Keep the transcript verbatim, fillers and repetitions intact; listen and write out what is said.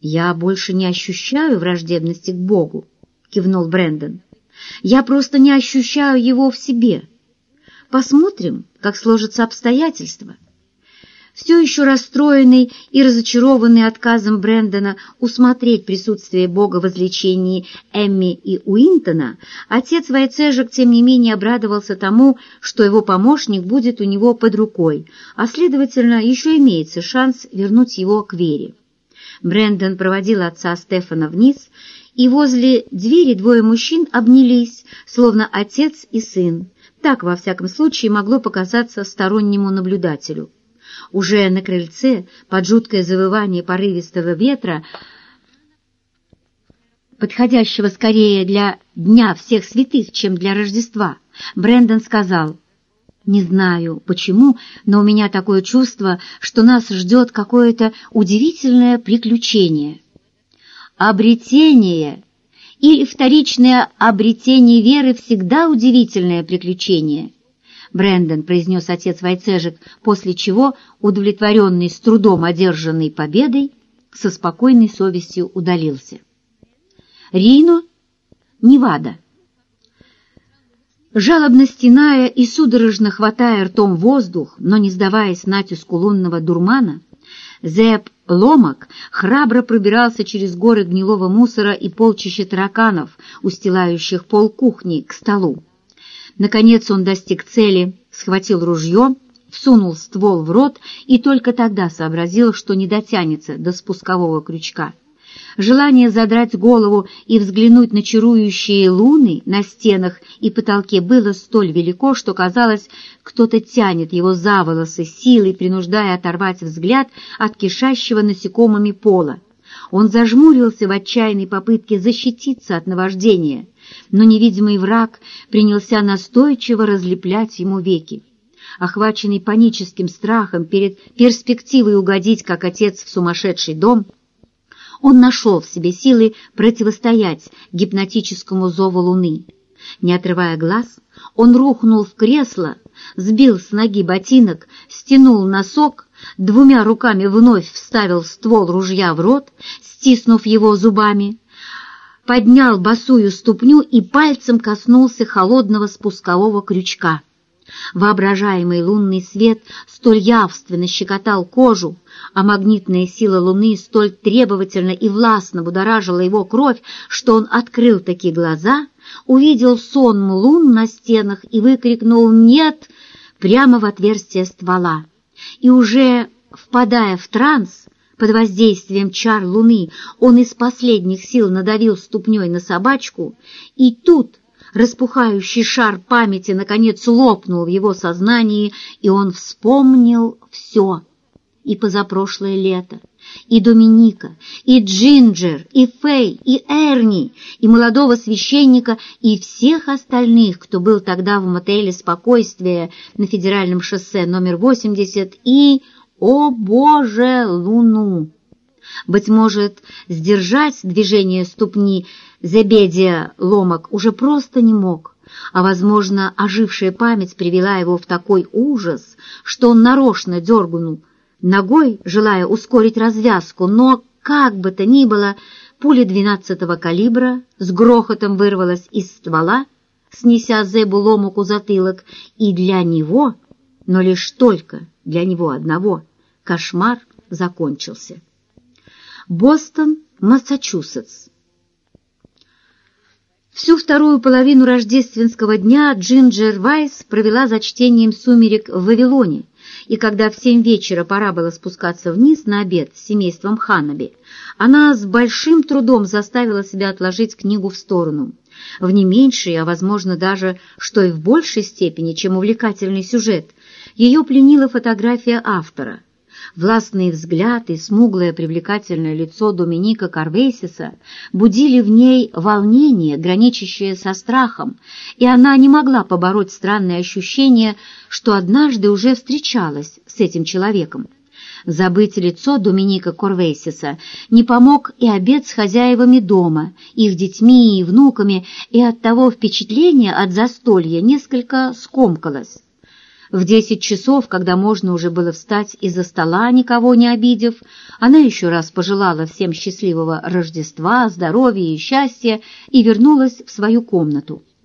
«Я больше не ощущаю враждебности к Богу», — кивнул Брэндон. «Я просто не ощущаю его в себе. Посмотрим, как сложатся обстоятельства». Все еще расстроенный и разочарованный отказом Брэндона усмотреть присутствие Бога в излечении Эмми и Уинтона, отец Войцежек, тем не менее, обрадовался тому, что его помощник будет у него под рукой, а, следовательно, еще имеется шанс вернуть его к вере. Брэндон проводил отца Стефана вниз, и возле двери двое мужчин обнялись, словно отец и сын. Так, во всяком случае, могло показаться стороннему наблюдателю. Уже на крыльце, под жуткое завывание порывистого ветра, подходящего скорее для Дня всех святых, чем для Рождества, Брэндон сказал: «Не знаю, почему, но у меня такое чувство, что нас ждет какое-то удивительное приключение». Обретение или вторичное обретение веры всегда удивительное приключение, Брэндон, произнес отец Войцежек, после чего, удовлетворенный с трудом одержанной победой, со спокойной совестью удалился. Рино, Невада. Жалобно стеная и судорожно хватая ртом воздух, но не сдаваясь натиску лунного дурмана, Зеб Ломак храбро пробирался через горы гнилого мусора и полчища тараканов, устилающих пол кухни, к столу. Наконец он достиг цели, схватил ружье, всунул ствол в рот и только тогда сообразил, что не дотянется до спускового крючка. Желание задрать голову и взглянуть на чарующие луны на стенах и потолке было столь велико, что, казалось, кто-то тянет его за волосы, силой принуждая оторвать взгляд от кишащего насекомыми пола. Он зажмурился в отчаянной попытке защититься от наваждения, но невидимый враг принялся настойчиво разлеплять ему веки. Охваченный паническим страхом перед перспективой угодить, как отец, в сумасшедший дом, он нашел в себе силы противостоять гипнотическому зову луны. Не отрывая глаз, он рухнул в кресло, сбил с ноги ботинок, стянул носок, двумя руками вновь вставил ствол ружья в рот, стиснув его зубами, поднял босую ступню и пальцем коснулся холодного спускового крючка. Воображаемый лунный свет столь явственно щекотал кожу, а магнитная сила луны столь требовательно и властно будоражила его кровь, что он открыл такие глаза, увидел сон лун на стенах и выкрикнул «Нет!» прямо в отверстие ствола. И уже впадая в транс, под воздействием чар луны, он из последних сил надавил ступней на собачку, и тут распухающий шар памяти наконец лопнул в его сознании, и он вспомнил все. И позапрошлое лето, и Доминика, и Джинджер, и Фэй, и Эрни, и молодого священника, и всех остальных, кто был тогда в мотеле «Спокойствие» на федеральном шоссе номер восемьдесят, и, о боже, луну! Быть может, сдержать движение ступни Зебедия Ломак уже просто не мог, а, возможно, ожившая память привела его в такой ужас, что он нарочно дерганул ногой, желая ускорить развязку, но, как бы то ни было, пуля двенадцатого калибра с грохотом вырвалась из ствола, снеся Зебу Ломаку затылок, и для него, но лишь только для него одного, кошмар закончился. Бостон, Массачусетс. Всю вторую половину рождественского дня Джинджер Вайс провела за чтением «Сумерек» в Вавилоне, и когда в семь вечера пора было спускаться вниз на обед с семейством Ханнаби, она с большим трудом заставила себя отложить книгу в сторону. В не меньшей, а, возможно, даже, что и в большей степени, чем увлекательный сюжет, ее пленила фотография автора. Властный взгляд и смуглое привлекательное лицо Доминика Карвейсиса будили в ней волнение, граничащее со страхом, и она не могла побороть странное ощущение, что однажды уже встречалась с этим человеком. Забыть лицо Доминика Карвейсиса не помог и обед с хозяевами дома, их детьми и внуками, и оттого впечатление от застолья несколько скомкалось. В десять часов, когда можно уже было встать из-за стола, никого не обидев, она еще раз пожелала всем счастливого Рождества, здоровья и счастья и вернулась в свою комнату.